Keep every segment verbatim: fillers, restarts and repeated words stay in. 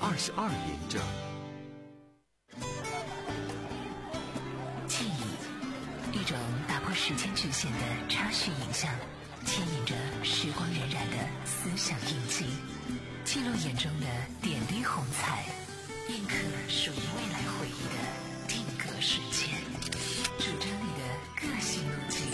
二十二连着。 记忆，一种打破时间局限的插叙影像，牵引着时光荏苒的思想印记，记录眼中的点滴红彩，印刻属于未来回忆的定格瞬间，主张你的个性路径。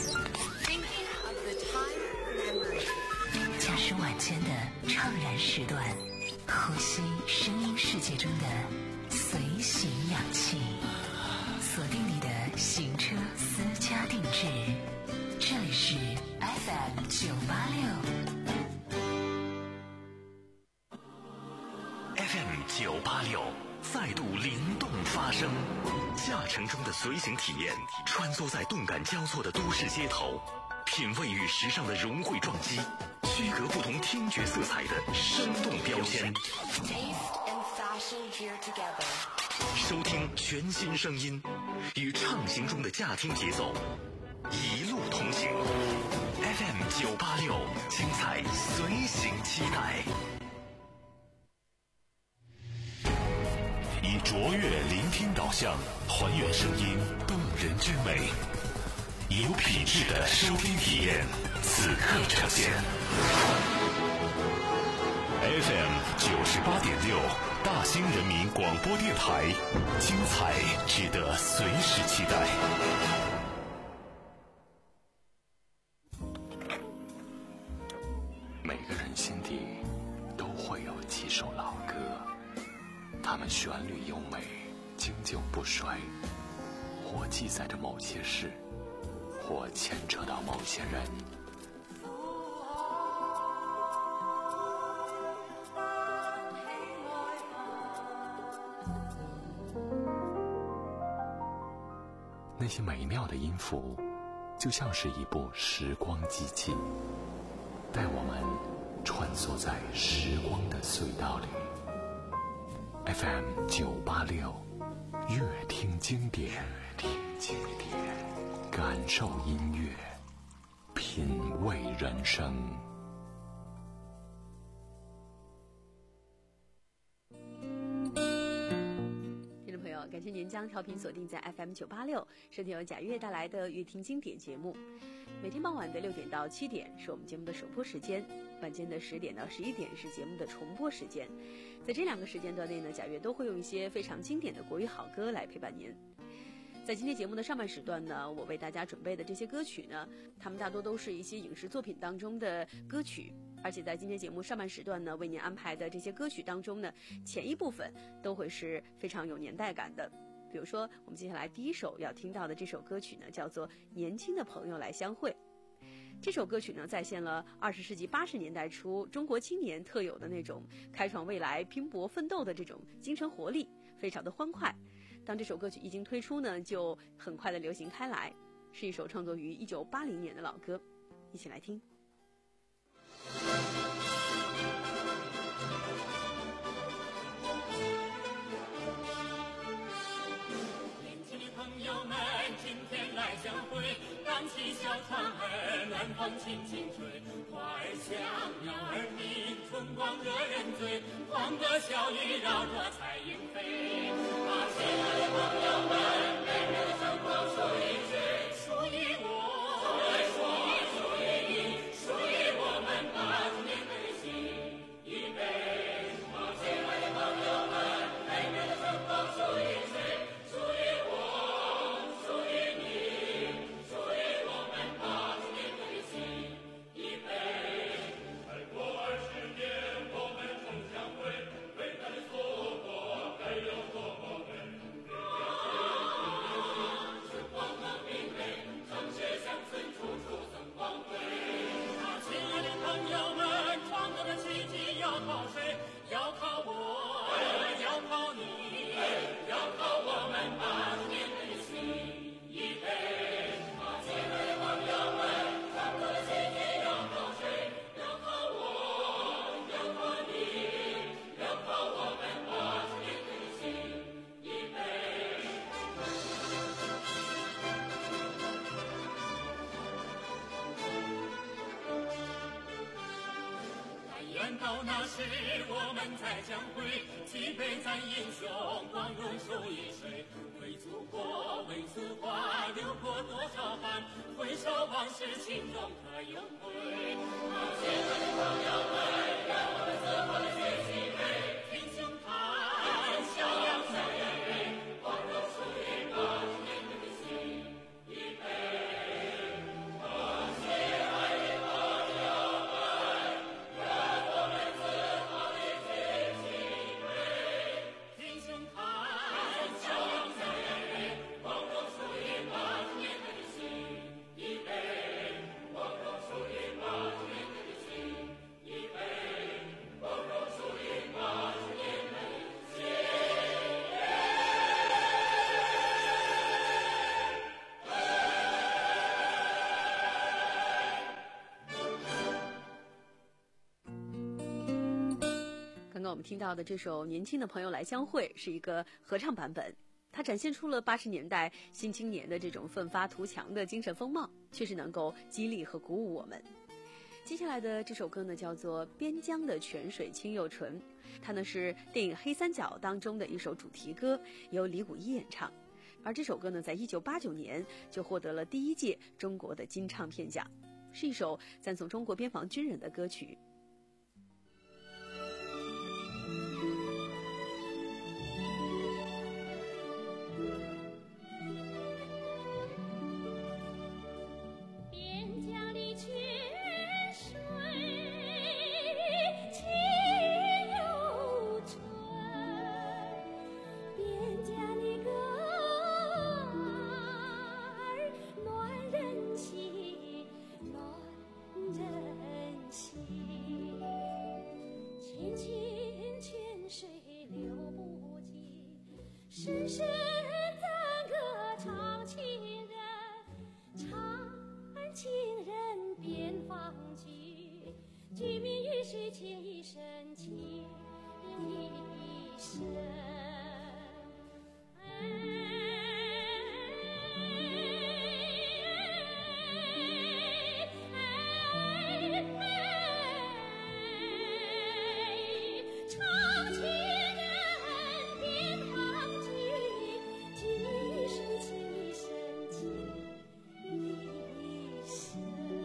驾驶晚间的怅然时段，呼吸声音世界中的随行氧气，锁定你的行车私家定制，这里是 F M 九八六。 F M 九八六再度灵动发声，驾乘中的随行体验，穿梭在动感交错的都市街头，品味与时尚的融汇撞击，区隔不同听觉色彩的生动标签。收听全新声音，与畅行中的驾听节奏，一路同行。F M 九八六，精彩随行期待。以卓越聆听导向，还原声音动人之美，有品质的收听体验，此刻呈现。F M 九十八点六，大兴人民广播电台，精彩值得随时期待。每个人心底都会有几首老歌，它们旋律优美，经久不衰，或记载着某些事，或牵扯到某些人。那些美妙的音符，就像是一部时光机器，带我们穿梭在时光的隧道里。F M 九八六，乐听经典，乐听经典，感受音乐，品味人生。 感谢您将调频锁定在 F M 九八六，收听由贾月带来的乐听经典节目。每天傍晚的六点到七点是我们节目的首播时间，晚间的十点到十一点是节目的重播时间。在这两个时间段内呢，贾月都会用一些非常经典的国语好歌来陪伴您。在今天节目的上半时段呢，我为大家准备的这些歌曲呢，它们大多都是一些影视作品当中的歌曲，而且在今天节目上半时段呢，为您安排的这些歌曲当中呢，前一部分都会是非常有年代感的。比如说我们接下来第一首要听到的这首歌曲呢，叫做《年轻的朋友来相会》。这首歌曲呢，再现了二十世纪八十年代初中国青年特有的那种开创未来、拼搏奋斗的这种精神活力，非常的欢快。当这首歌曲一经推出呢，就很快的流行开来，是一首创作于一九八零年的老歌，一起来听。 今天来相会，荡起小船儿，暖风轻轻吹，花儿香，鸟儿鸣，春光惹人醉，黄歌小雨绕着彩云飞。啊，亲爱的朋友们，美妙的生活属于谁？属于我，属于属于你，属于我们八十年的心。预备，啊，亲爱的朋友们，美妙的生活属于谁？属于我。靠谁？要靠我，要靠你，要靠我们八十年的心。预备，啊，亲爱的朋友们，创作的奇迹要靠谁？要靠我，要靠你，要靠我们八十年的心。预备。但愿到那时我们再相会，举杯山英雄，光荣守一水，为祖国为此花流过多少汗，回首往事心中可有归。亲爱的朋友们，让我们自豪地举起杯，挺胸看，笑扬笑颜rei，光荣属于八十年的心一杯。哦，亲爱的朋友们，让我们自豪地举起杯，挺胸看，笑扬笑颜rei，光荣属于八十年的心一杯，光荣属于八十年的心一杯，光荣属于八十年的心。 刚刚我们听到的这首《年轻的朋友来相会》是一个合唱版本，它展现出了八十年代新青年的这种奋发图强的精神风貌，确实能够激励和鼓舞我们。接下来的这首歌呢，叫做《边疆的泉水清又纯》，它呢是电影《黑三角》当中的一首主题歌，由李谷一演唱。而这首歌呢，在一九八九年就获得了第一届中国的金唱片奖，是一首赞颂中国边防军人的歌曲。 边疆的泉水清又纯，边疆的歌儿暖人心，暖人心。浅浅泉水流不尽，深深赞歌唱情人，唱情人边防军，军民与水情一生情一生。唱情人边防军，军民与水情一生情一生。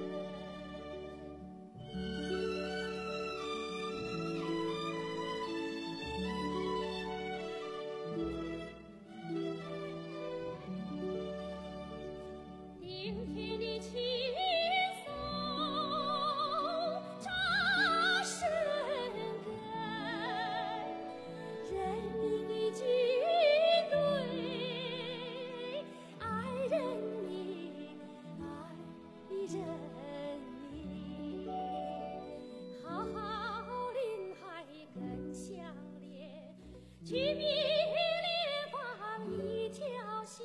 顶天的青松扎深根，人民的军队爱人民，爱人民，浩浩林海更相连，军民联防一条心，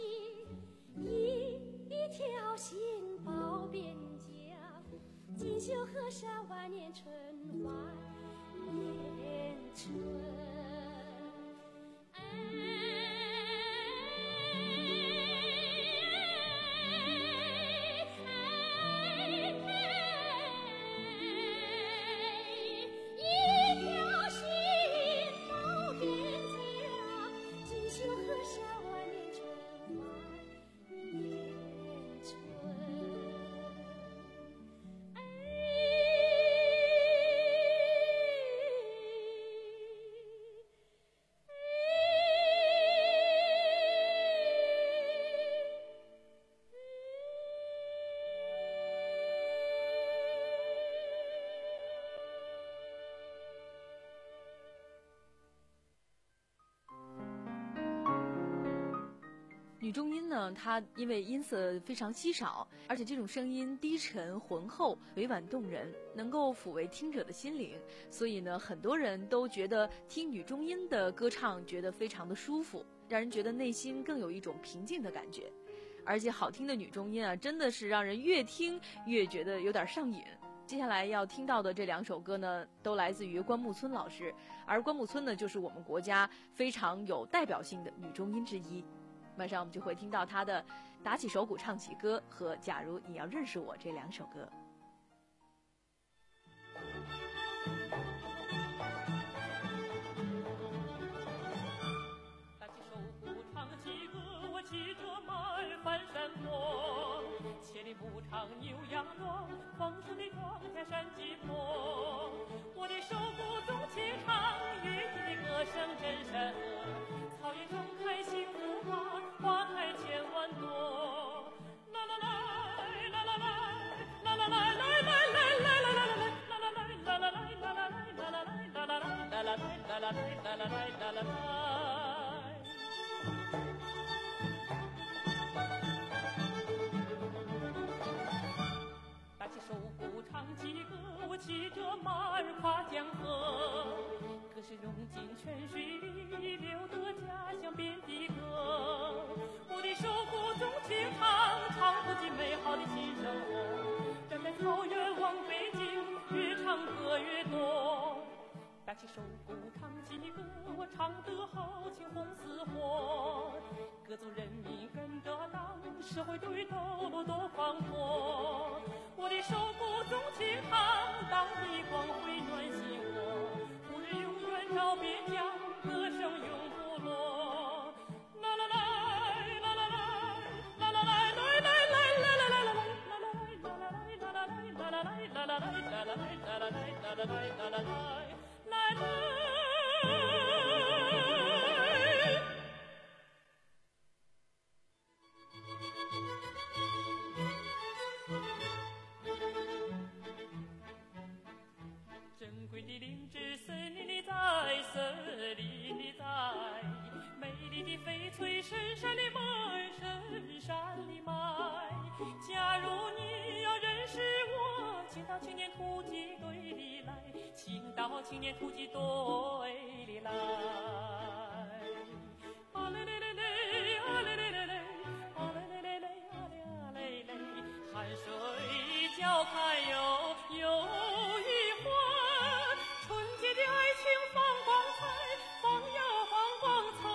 一条心保边疆，锦绣河山万年春，万年春。一条心保边疆，锦绣河山万年春，万年春。 女中音呢，它因为音色非常稀少，而且这种声音低沉浑厚、委婉动人，能够抚慰听者的心灵，所以呢，很多人都觉得听女中音的歌唱觉得非常的舒服，让人觉得内心更有一种平静的感觉。而且好听的女中音啊，真的是让人越听越觉得有点上瘾。接下来要听到的这两首歌呢，都来自于关牧村老师，而关牧村呢，就是我们国家非常有代表性的女中音之一。马上我们就会听到他的《打起手鼓唱起歌》和《假如你要认识我》这两首歌。 强壮，丰收的庄稼山鸡坡。我的手鼓总清唱，雨滴的歌声真山河。草原盛开幸福花，花开千万朵。啦啦啦，啦啦啦，啦啦啦，来来来来来来来来，啦啦来，啦啦来，啦啦来，啦啦来，啦啦来，啦啦来，啦啦来，啦啦来，啦啦来。打起手鼓唱起歌，我骑着马儿跨江河，歌声融进泉水里，留得家乡遍地歌。我的手鼓总清唱，唱不尽美好的新生活。站在草原望北京，越唱歌越多。打起手鼓唱起歌，我唱得豪情红似火。各族人民跟着党，社会对斗多宽阔。我的手鼓总清唱，党的光辉暖心窝。故人永远照边疆，歌声永不落。啦啦来，啦啦来，啦啦来，来来来来来来来来，啦啦来，啦啦来，啦啦来，啦啦来，啦啦来，啦啦来，啦啦来，啦啦来，啦啦来。来来，珍贵的灵芝森林里在，森林里在，美丽的翡翠深山里埋，深山里埋。假如你要认识我，请到青年突击队里来，请到青年突击队里来。啊嘞嘞嘞嘞，啊嘞嘞嘞嘞，啊嘞嘞嘞嘞，啊嘞啊嘞嘞，汗水浇开又又一环，春节的爱情放光彩，放呀放光彩。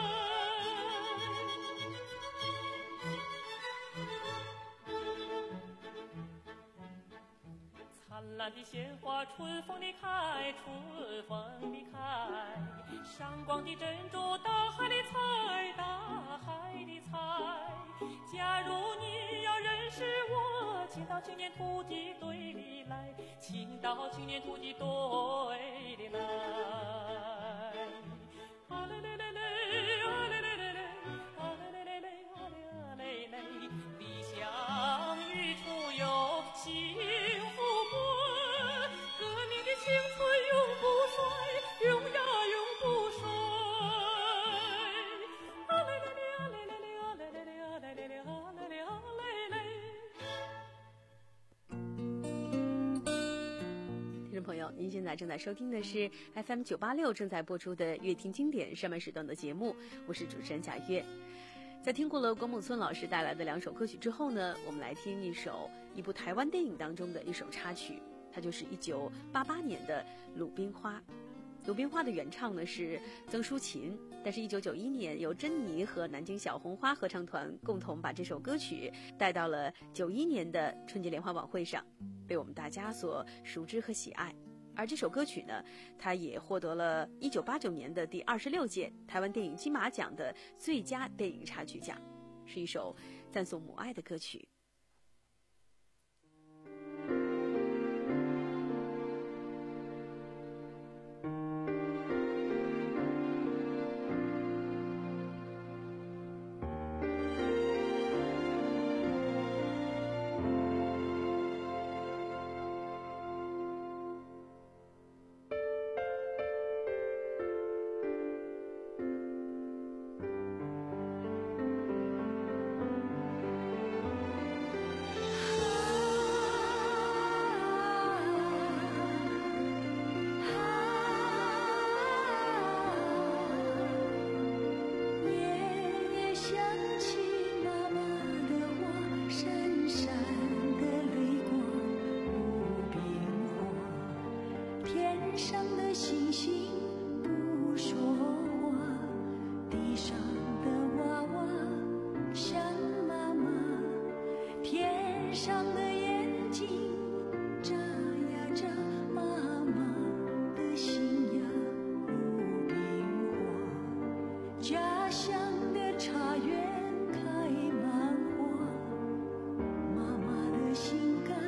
灿烂的鲜花春风里开，春风里开，闪光的珍珠大海里采，大海里采。假如你要认识我，请到青年突击队里来，请到青年突击队里来。啊嘞嘞嘞嘞，啊嘞嘞嘞嘞，啊嘞嘞嘞嘞，啊嘞啊嘞嘞，理想与处有幸福归，革命的青春永不衰，永呀永不衰。啊嘞嘞嘞，啊嘞嘞嘞，啊嘞嘞嘞，啊嘞嘞嘞，啊嘞嘞啊嘞嘞。 听众朋友，您现在正在收听的是 F M 九八六正在播出的乐听经典上半时段的节目，我是主持人贾月。在听过了郭木村老师带来的两首歌曲之后呢，我们来听一首一部台湾电影当中的一首插曲，它就是一九八八年的《鲁冰花》。鲁冰花的原唱呢是曾淑琴，但是一九九一年由珍妮和南京小红花合唱团共同把这首歌曲带到了九一年的春节联欢晚会上，被我们大家所熟知和喜爱。而这首歌曲呢，它也获得了一九八九年的第二十六届台湾电影金马奖的最佳电影插曲奖，是一首赞颂母爱的歌曲。 茶园开满花，妈妈的心肝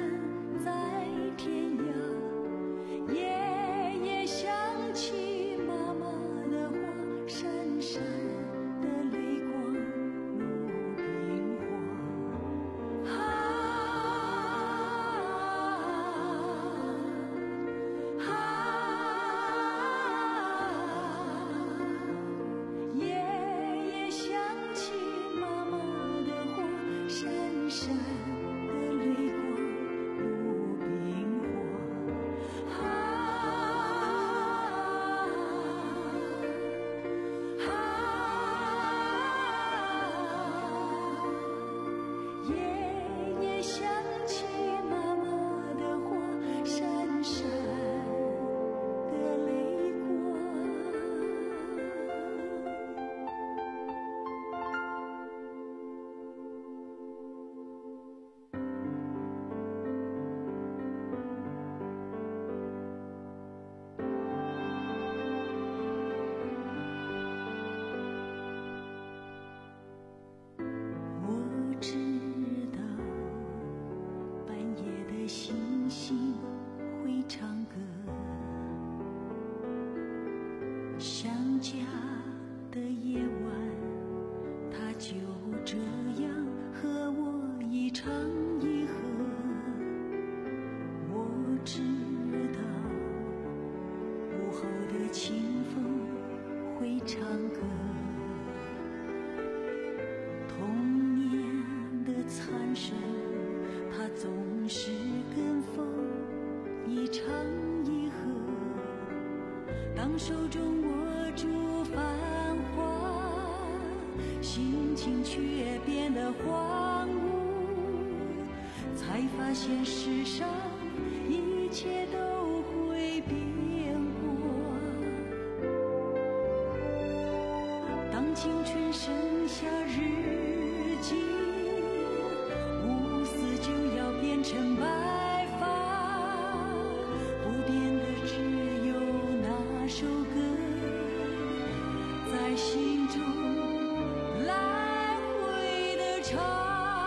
唱歌。童年的残声，它总是跟风一唱一和。当手中握住繁华，心情却变得荒芜，才发现世上一切都会变过。当青春剩下日记，乌丝就要变成白发，不变的只有那首歌，在心中来回的唱。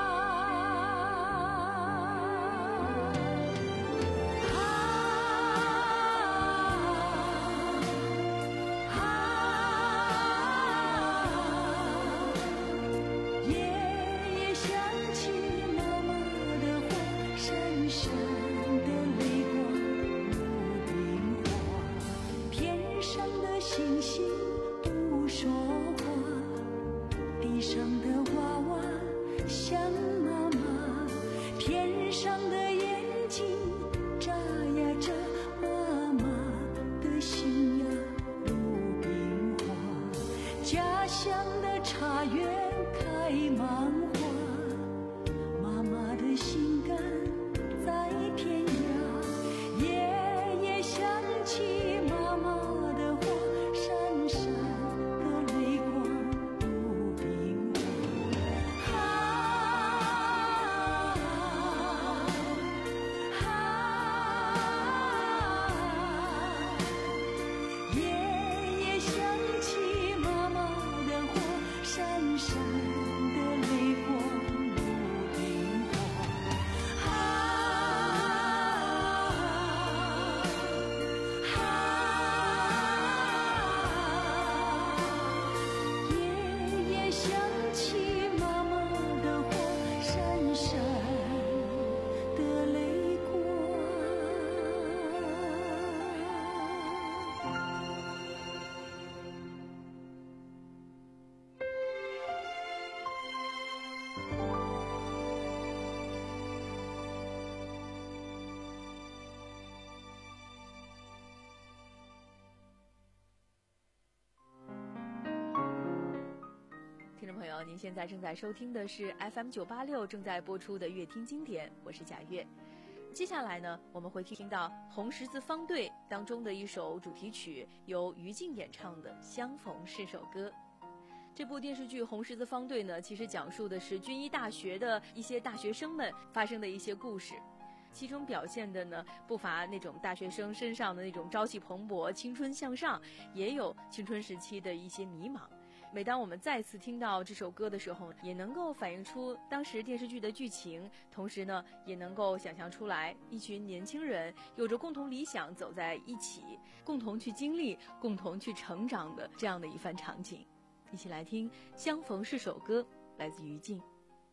听众朋友，您现在正在收听的是 F M 九八六正在播出的乐听经典，我是贾月。接下来呢，我们会听到红十字方队当中的一首主题曲，由于静演唱的《相逢是首歌》。这部电视剧《红十字方队》呢，其实讲述的是军医大学的一些大学生们发生的一些故事，其中表现的呢，不乏那种大学生身上的那种朝气蓬勃、青春向上，也有青春时期的一些迷茫。每当我们再次听到这首歌的时候，也能够反映出当时电视剧的剧情，同时呢，也能够想象出来一群年轻人有着共同理想走在一起，共同去经历、共同去成长的这样的一番场景。一起来听《相逢是首歌》，来自于静。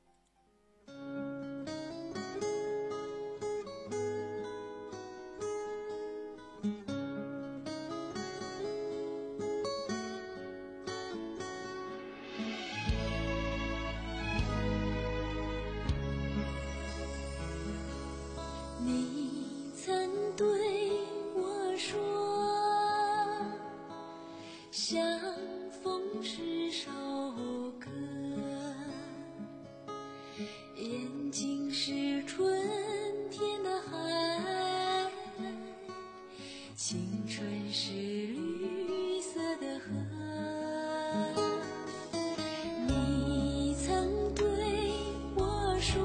你曾对我说，相逢是首歌，眼睛是春天的海，青春是绿色的河。你曾对我说，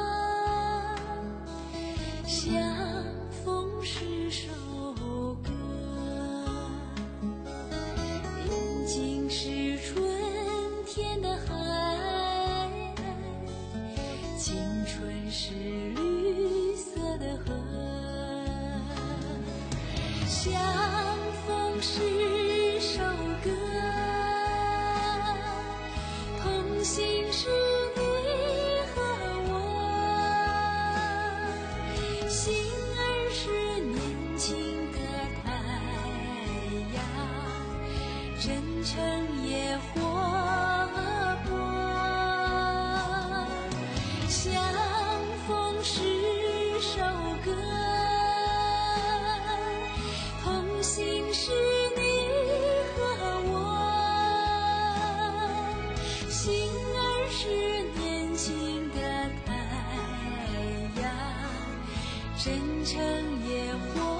相逢是首歌，眼睛是春天的海，青春是绿色的河。相逢是首歌，同行是你和我，心儿是年轻的太阳，真城野火光，相逢是首歌，同行是你和我，心儿是年轻的太阳，真诚野火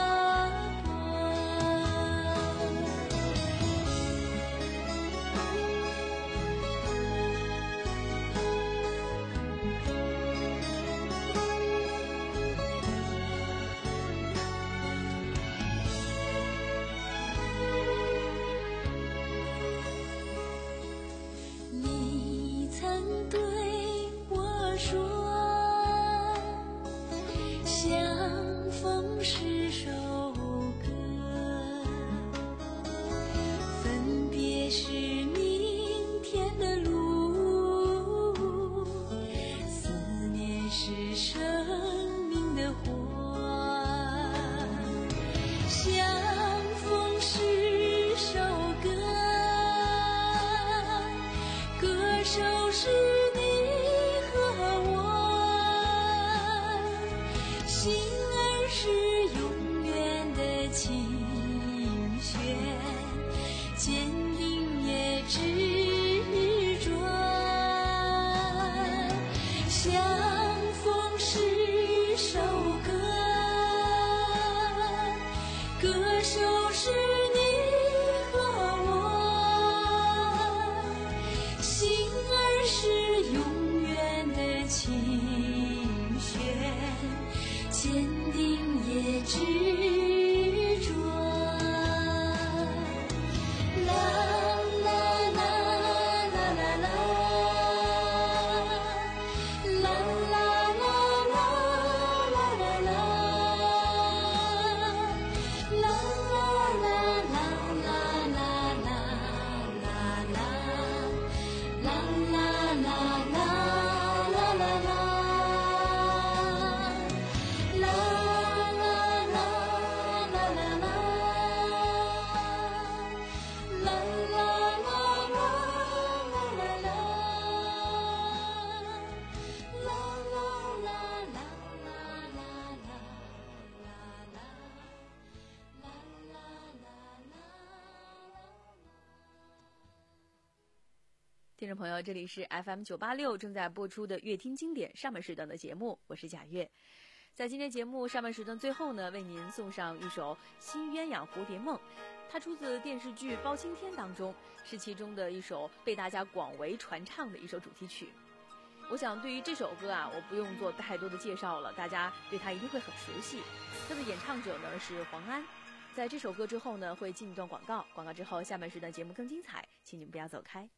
听众朋友，这里是 F M 九八六正在播出的乐听经典上半时段的节目，我是贾月。在今天节目上半时段最后呢，为您送上一首《新鸳鸯蝴蝶梦》，它出自电视剧《包青天》当中，是其中的一首被大家广为传唱的一首主题曲。我想对于这首歌啊，我不用做太多的介绍了，大家对它一定会很熟悉。它的演唱者呢是黄安。在这首歌之后呢，会进一段广告，广告之后下半时段节目更精彩，请你们不要走开。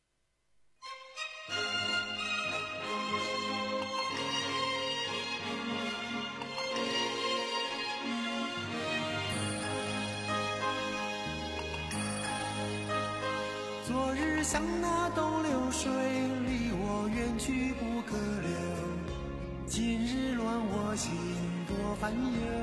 昨日像那东流水，离我远去不可留。今日乱我心，多烦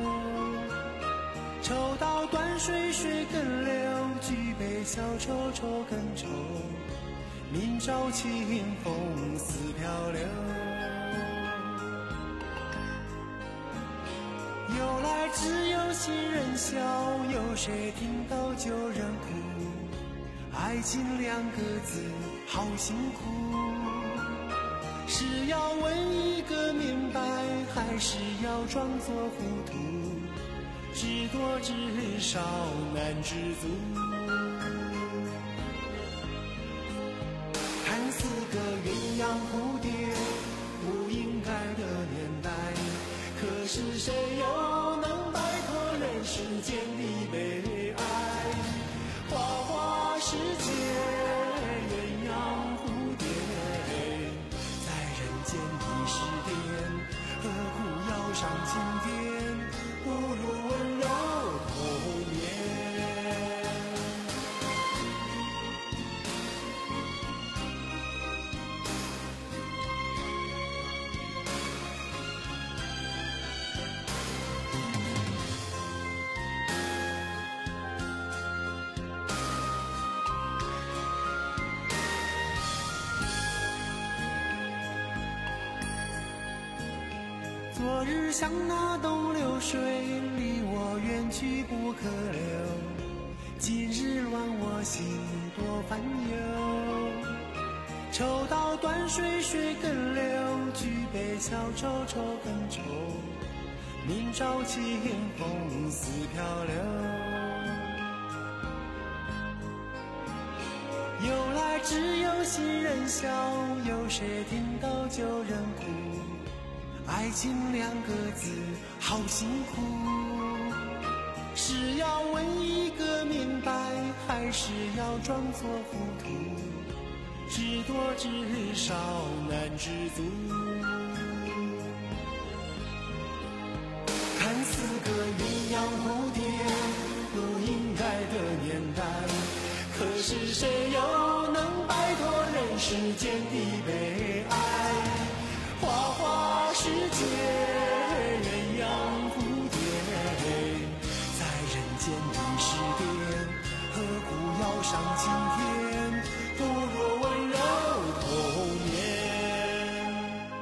忧。抽刀断水，水更流；举杯消愁，愁更愁。明朝清风似飘流。由来只有新人笑，有谁听到旧人哭？爱情两个字好辛苦，是要问一个明白，还是要装作糊涂？知多知少难知足。看似个鸳鸯蝴蝶，不应该的年代，可是谁又能摆脱人世间的悲哀？花花世界，鸳鸯蝴蝶，在人间的诗典，何苦要上青天？不如温柔童年。 昨日像那东流水，离我远去不可留。今日乱我心多烦忧。抽刀断水水更流，举杯消愁愁更愁。明朝清风似飘流。由来只有新人笑，有谁听到旧人哭？爱情两个字好辛苦，是要问一个明白，还是要装作糊涂？知多知少难知足。看似个鸳鸯蝴蝶不应该的年代，可是谁又能摆脱人世间的悲哀？花花世界鸳鸯蝴蝶，在人间的诗典，何苦要上青天？不若温柔童年。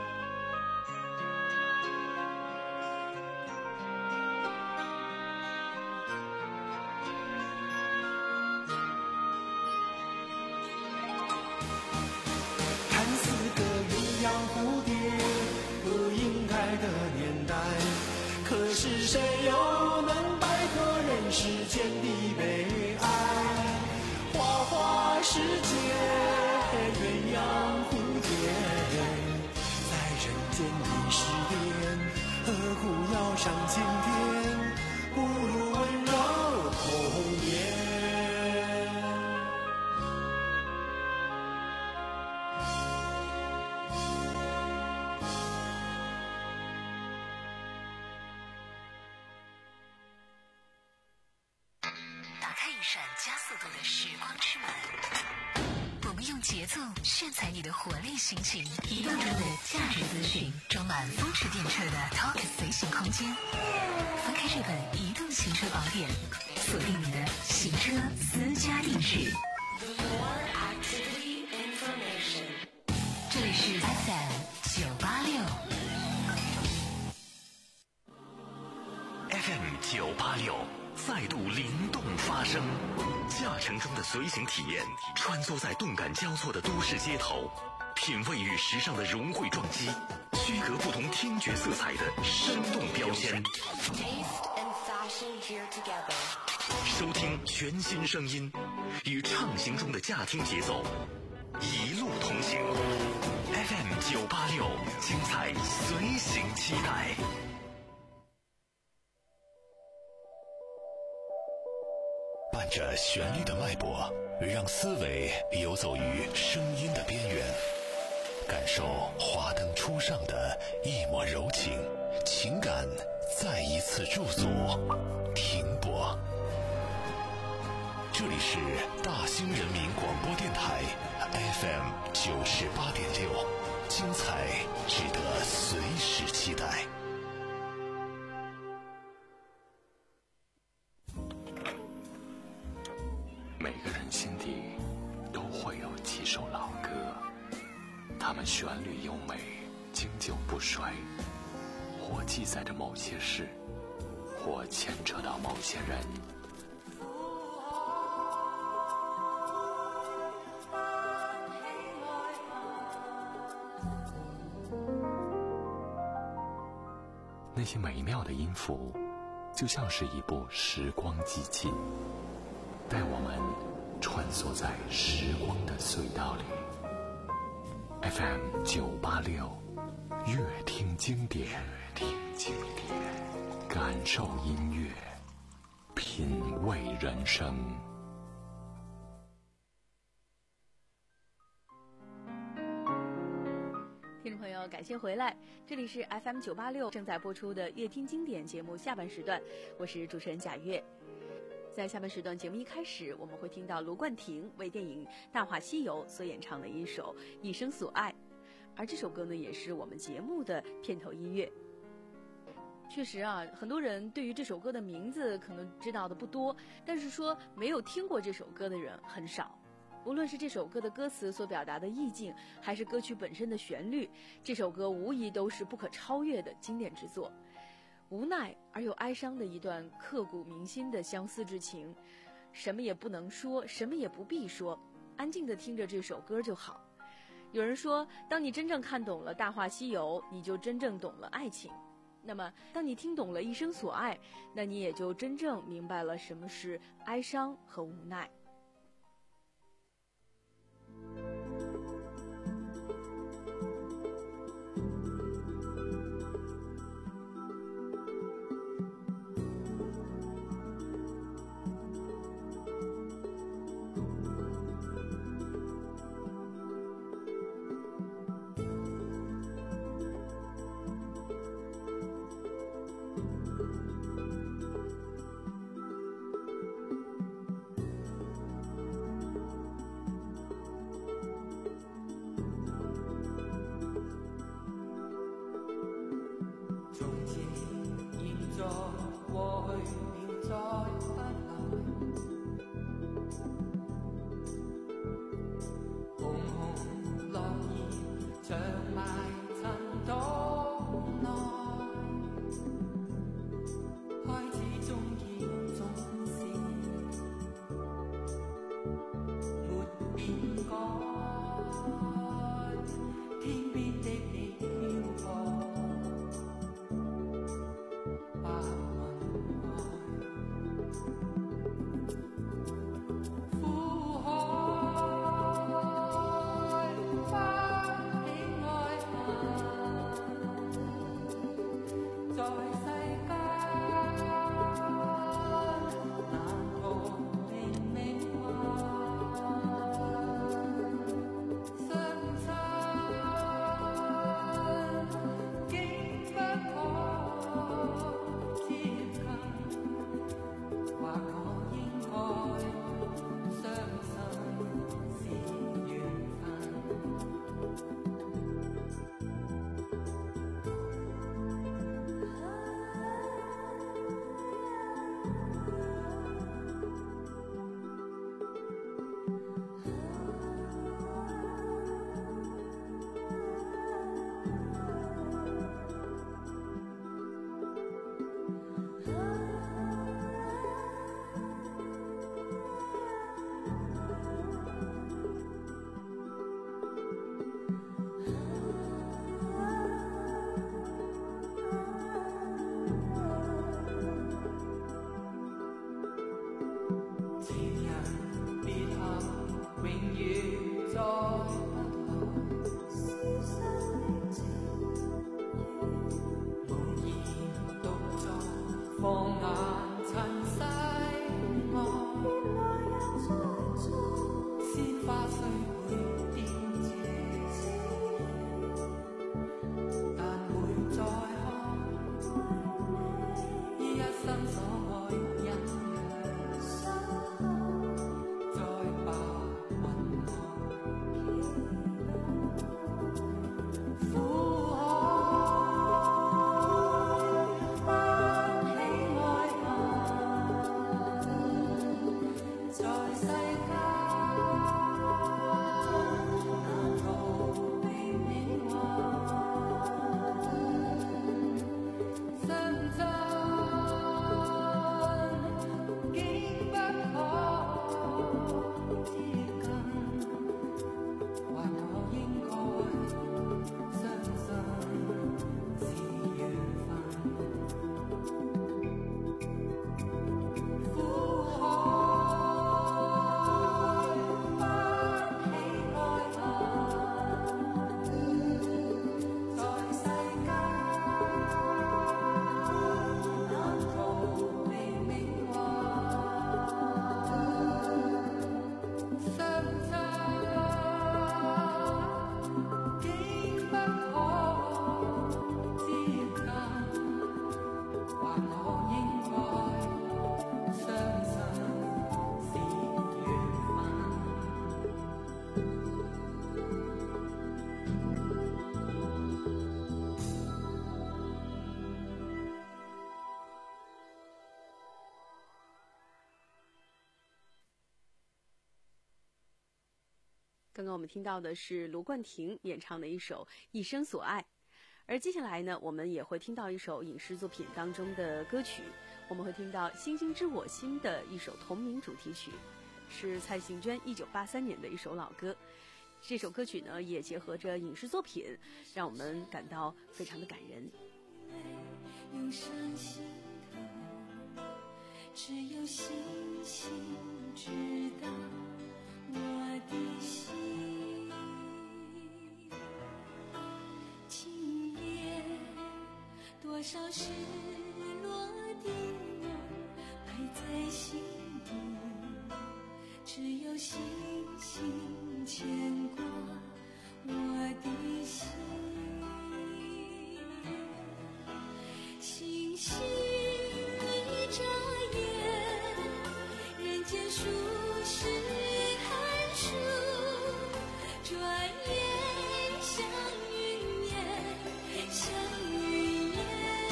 看似个鸳鸯蝴蝶不应该的年代，可是谁又能摆脱人世间的悲哀？花花世界鸳鸯蝴蝶，在人间的诗典，何苦要上青天？不如温柔童年。 打开一扇加速度的时光之门，我们用节奏炫彩你的活力心情，移动中的价值资讯，装满风驰电掣的 Talk 随行空间。翻开这本移动行车宝典，锁定你的行车私家定制。这里是 F M 九八六 F M 九八六再度灵动发声，驾乘中的随行体验，穿梭在动感交错的都市街头，品味与时尚的融汇撞击，区隔不同听觉色彩的生动标签，收听全新声音，与畅行中的驾听节奏，一路同行。F M 九八六，精彩随行期待。伴着旋律的脉搏，让思维游走于声音的边缘，感受华灯初上的一抹柔情，情感再一次驻足停泊。这里是大兴人民广播电台 F M 九十八点六，精彩值得随时期待。每个人心底都会有几首老歌，它们旋律优美，经久不衰，或记载着某些事，或牵扯到某些人。那些美妙的音符，就像是一部时光机器，带我们穿梭在时光的隧道里。F M 九八六，乐听经典，听经典，感受音乐，品味人生。 听众朋友，感谢回来，这里是 F M 九八六正在播出的乐听经典节目下半时段，我是主持人贾月。在下半时段节目一开始，我们会听到卢冠廷为电影《大话西游》所演唱的一首《一生所爱》，而这首歌呢，也是我们节目的片头音乐。确实啊，很多人对于这首歌的名字可能知道的不多，但是说没有听过这首歌的人很少。 无论是这首歌的歌词所表达的意境，还是歌曲本身的旋律，这首歌无疑都是不可超越的经典之作。无奈而又哀伤的一段刻骨铭心的相思之情，什么也不能说，什么也不必说，安静地听着这首歌就好。有人说，当你真正看懂了《大话西游》，你就真正懂了爱情。那么当你听懂了一生所爱，那你也就真正明白了什么是哀伤和无奈。 刚刚我们听到的是卢冠廷演唱的一首《一生所爱》，而接下来呢，我们也会听到一首影视作品当中的歌曲，我们会听到《星星知我心》的一首同名主题曲，是蔡幸娟一九八三年的一首老歌。这首歌曲呢，也结合着影视作品，让我们感到非常的感人。 涌上心头，只有星星知道我的心。今夜多少失落的梦埋在心底，只有星星牵挂我的心。星星一眨眼，人间数十寒暑，转眼像云烟，像云烟，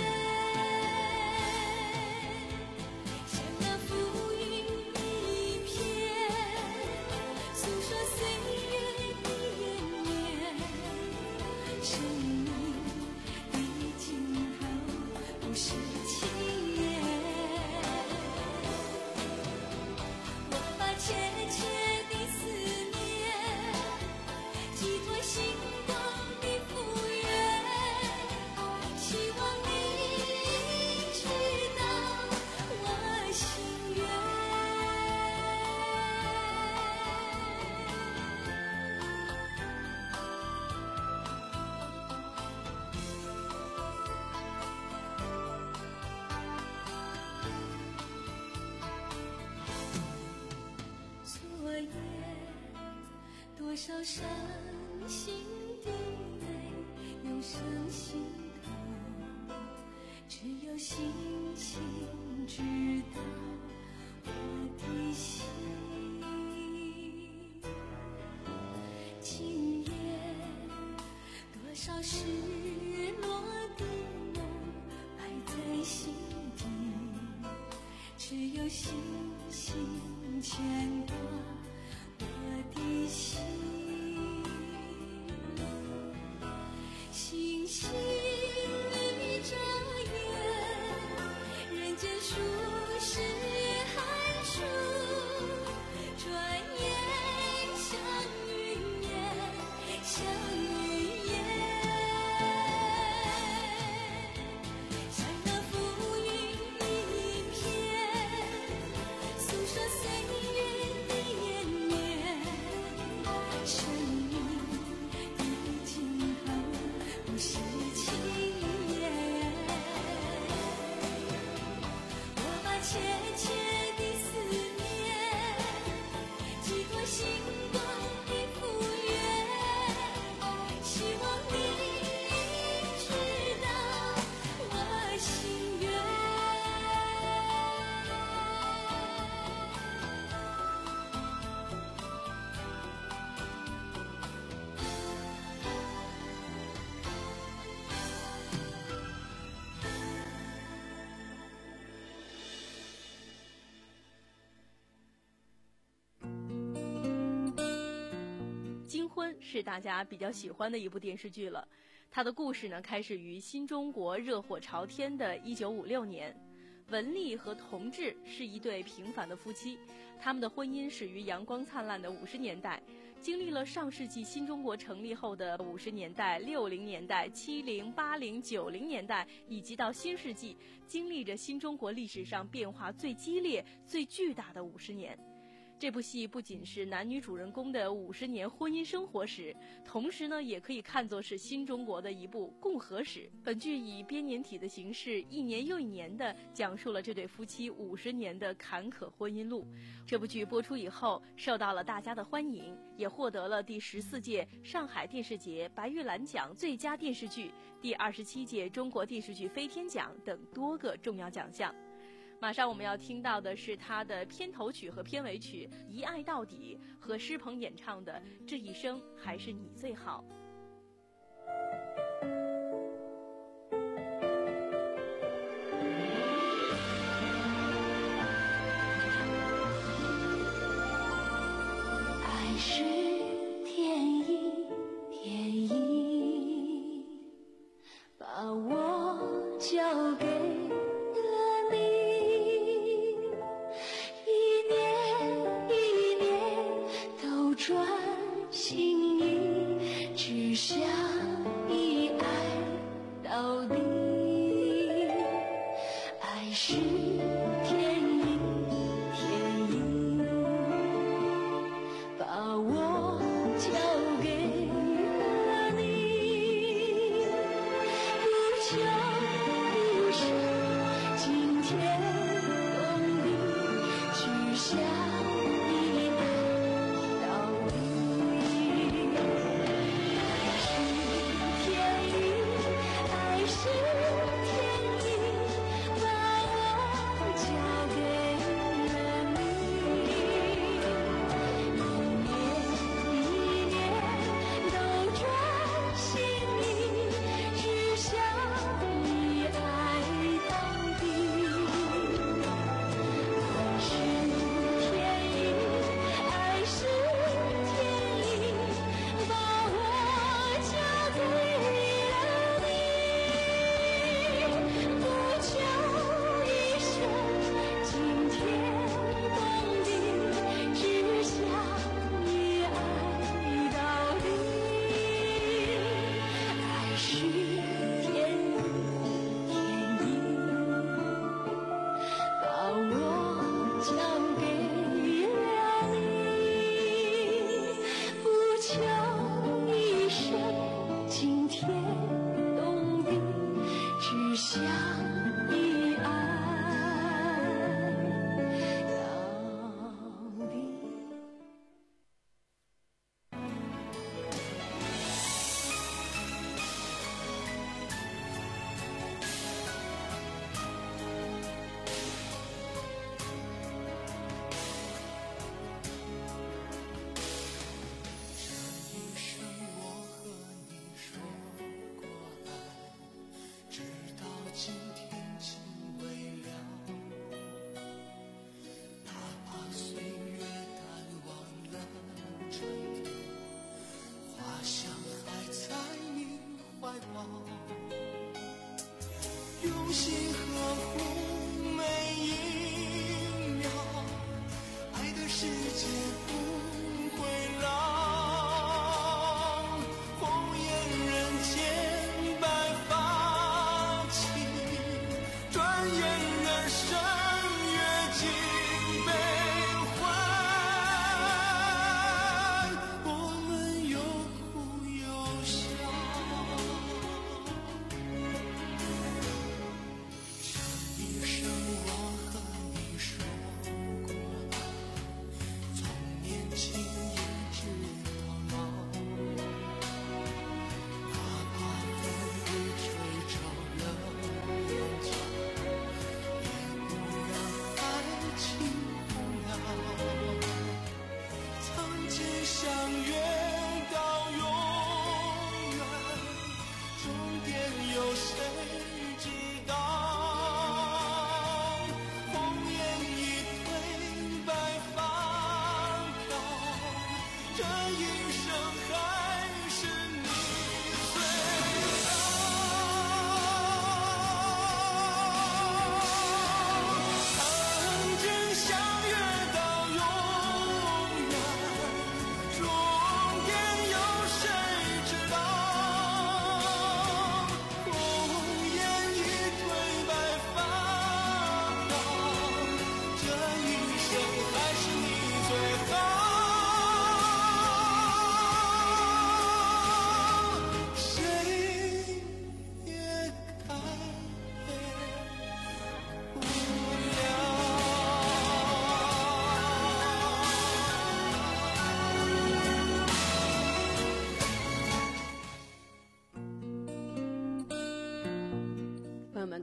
像那浮云一片，诉说岁月的延绵。生命的尽头不是轻言，我把切切的思念寄托星光的复原，希望你知道我心愿。昨夜多少伤心的泪涌上心头，只有星星知道我的心。今夜多少失落的梦埋在心底，只有星星牵挂我的心。星星一眨眼，人间数十寒暑，转眼像云烟，像云烟，像那浮云一片，诉说岁月的延绵。生命的尽头不是轻言，我把切切的思念寄托星光的复原，希望你知道我心愿。 金婚是大家比较喜欢的一部电视剧了，它的故事呢开始于新中国热火朝天的一九五六年。文丽和同治是一对平凡的夫妻，他们的婚姻始于阳光灿烂的五十年代，经历了上世纪新中国成立后的五十年代、六零年代、七零、八零、九零年代，以及到新世纪，经历着新中国历史上变化最激烈、最巨大的五十年。这部戏不仅是男女主人公的五十年婚姻生活史，同时呢，也可以看作是新中国的一部共和史。本剧以编年体的形式，一年又一年地讲述了这对夫妻五十年的坎坷婚姻路。这部剧播出以后，受到了大家的欢迎，也获得了第十四届上海电视节白玉兰奖最佳电视剧、第二十七届中国电视剧飞天奖等多个重要奖项。马上我们要听到的是他的片头曲和片尾曲《一爱到底》和施鹏演唱的《这一生还是你最好》。 爱是天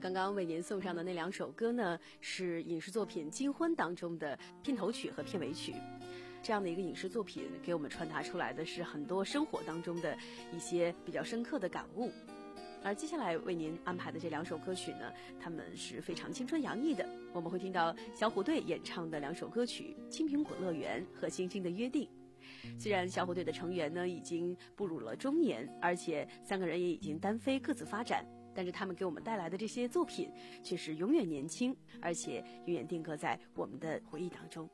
刚刚为您送上的那两首歌呢，是影视作品《金婚》当中的片头曲和片尾曲。这样的一个影视作品给我们传达出来的是很多生活当中的一些比较深刻的感悟。而接下来为您安排的这两首歌曲呢，它们是非常青春洋溢的。我们会听到小虎队演唱的两首歌曲《青苹果乐园》和《星星的约定》。虽然小虎队的成员呢已经步入了中年，而且三个人也已经单飞各自发展，但是他们给我们带来的这些作品却是永远年轻，而且永远定格在我们的回忆当中。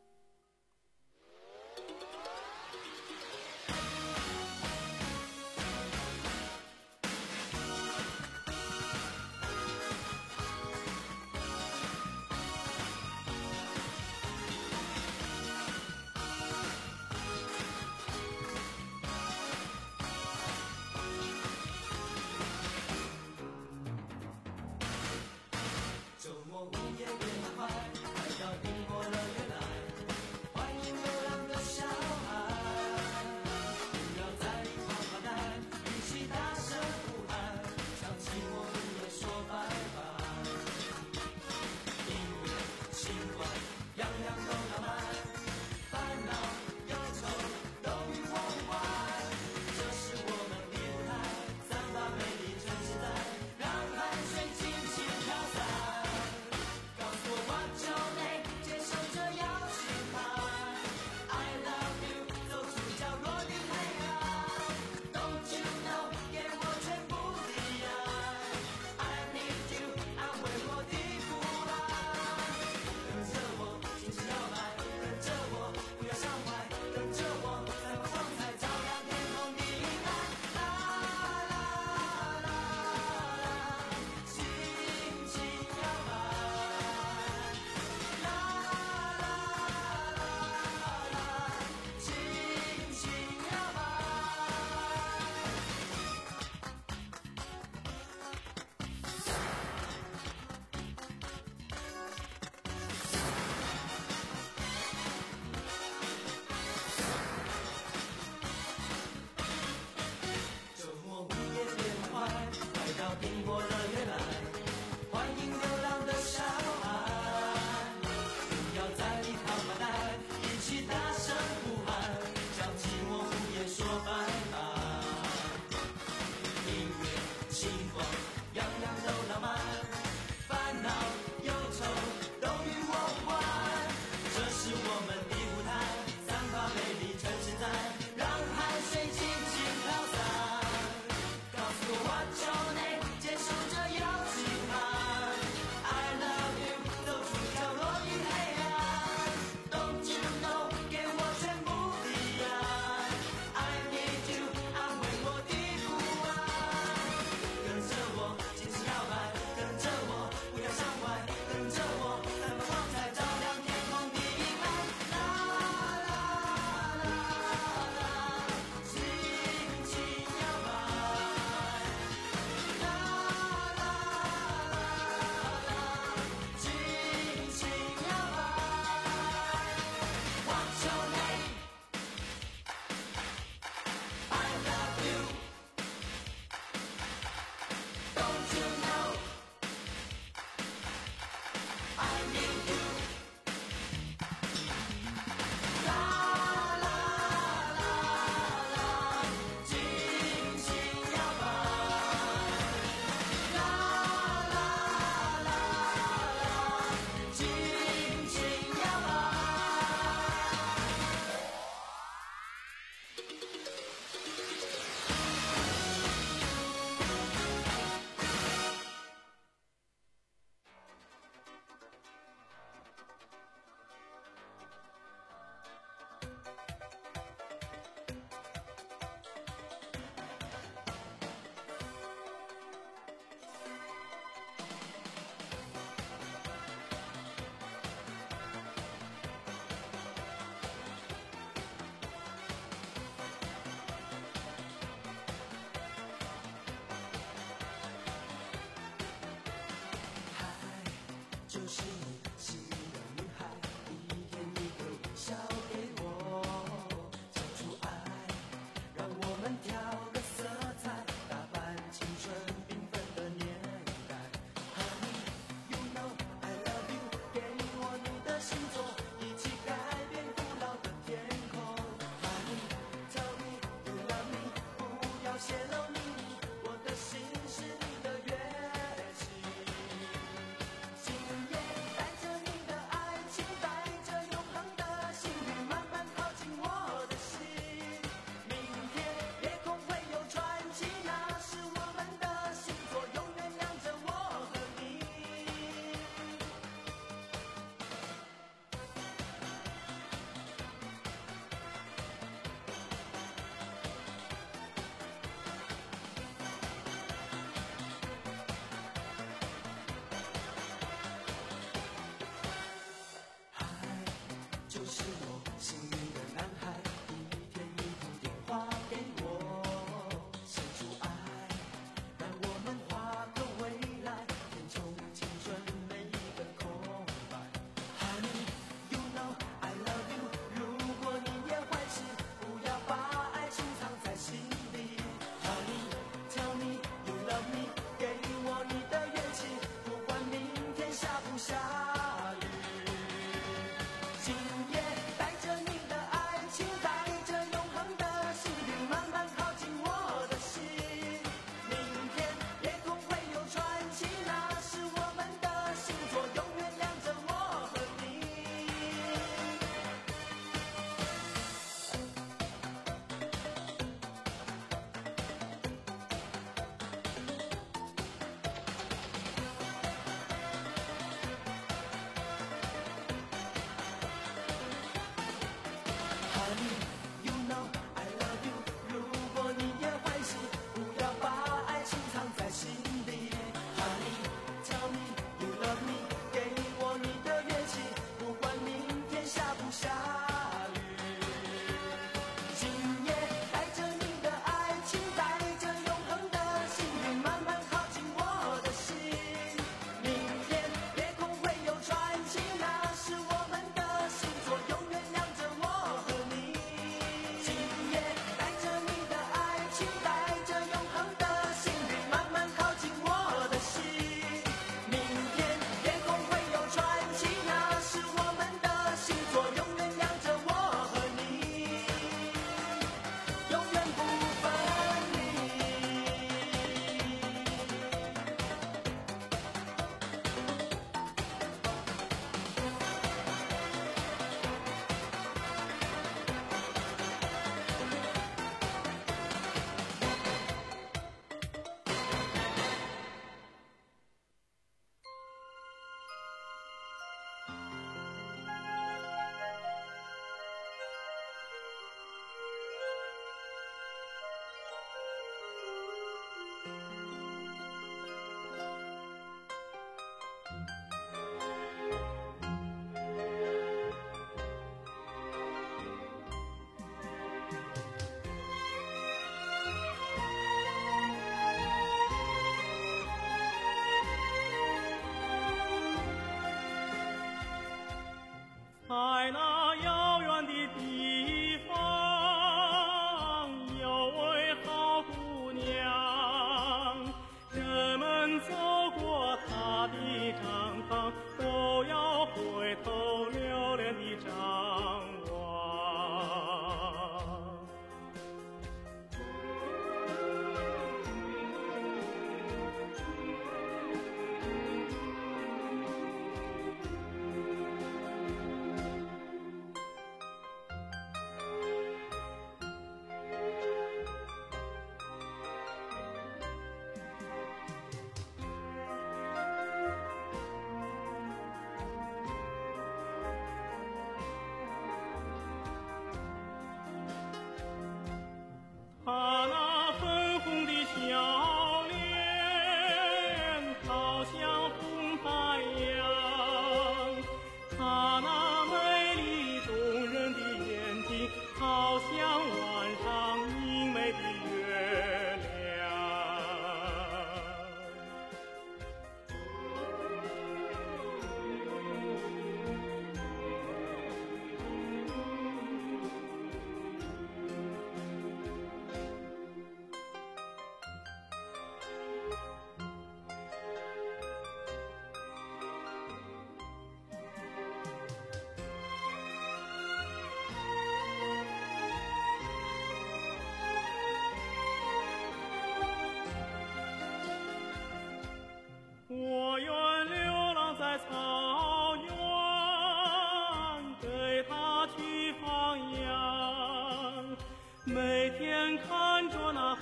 跳个色彩，打扮青春缤纷的年代。和你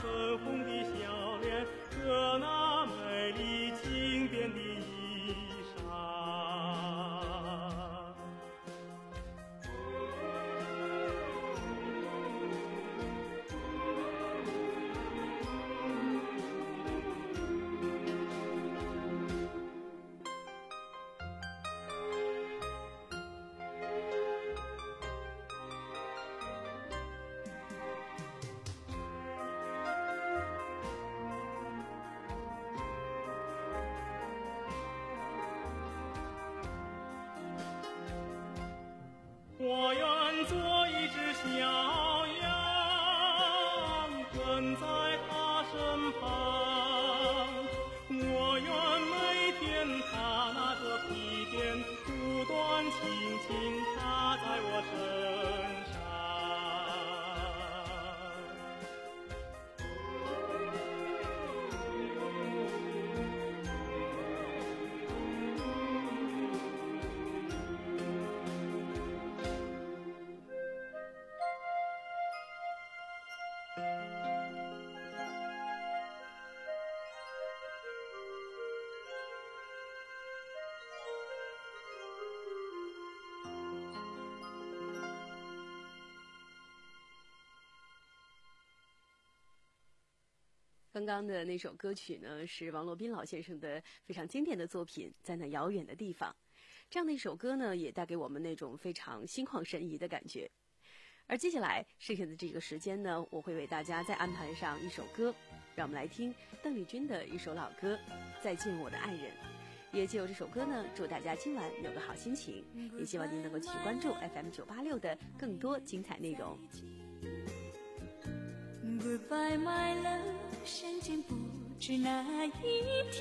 粉红的笑脸和那美丽经典的衣裳。我愿做一只小羊，跟在他身旁。我愿每天他拿着皮鞭，不断轻轻踏在我身上。 刚刚的那首歌曲呢，是王洛宾老先生的非常经典的作品《在那遥远的地方》。这样的一首歌呢，也带给我们那种非常心旷神怡的感觉。而接下来剩下的这个时间呢，我会为大家再安排上一首歌，让我们来听邓丽君的一首老歌《再见我的爱人》。也借由这首歌呢，祝大家今晚有个好心情，也希望您能够继续关注 F M 九八六的更多精彩内容。 Goodbye, my love， 相见不知哪一天，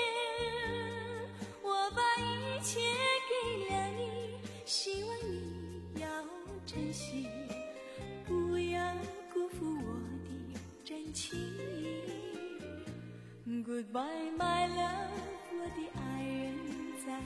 我把一切给了你，希望你要珍惜，不要辜负我的真情。Goodbye, my love， 我的爱人，再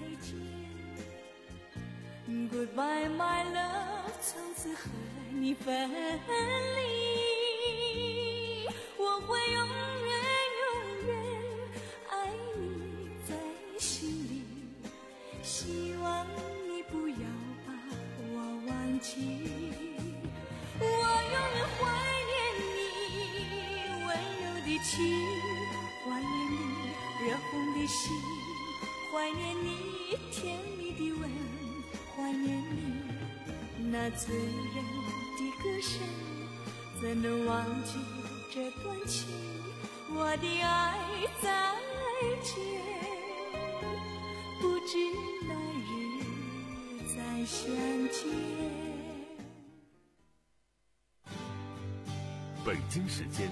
见。Goodbye, my love， 从此和你分离。我会永远永远爱你在心里，希望你不要把我忘记。我永远怀念你温柔的情，怀念你热红的心，怀念你甜蜜的吻，怀念你那醉人的歌声，怎能忘记这段情，我的爱再见，不知哪日再相见。 北京时间